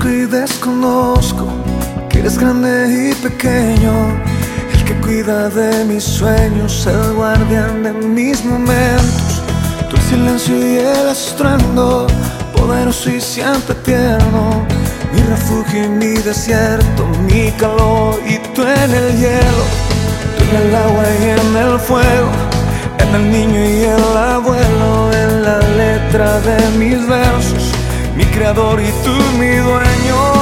y desconozco que eres grande y pequeño, el que cuida de mis sueños, el guardián de mis momentos. Tú el silencio y el estruendo, poderoso y siempre tierno, mi refugio y mi desierto, mi calor y tú en el hielo, tú en el agua y en el fuego, en el niño y el abuelo, en la letra de mis versos, mi creador y tú mi dueño.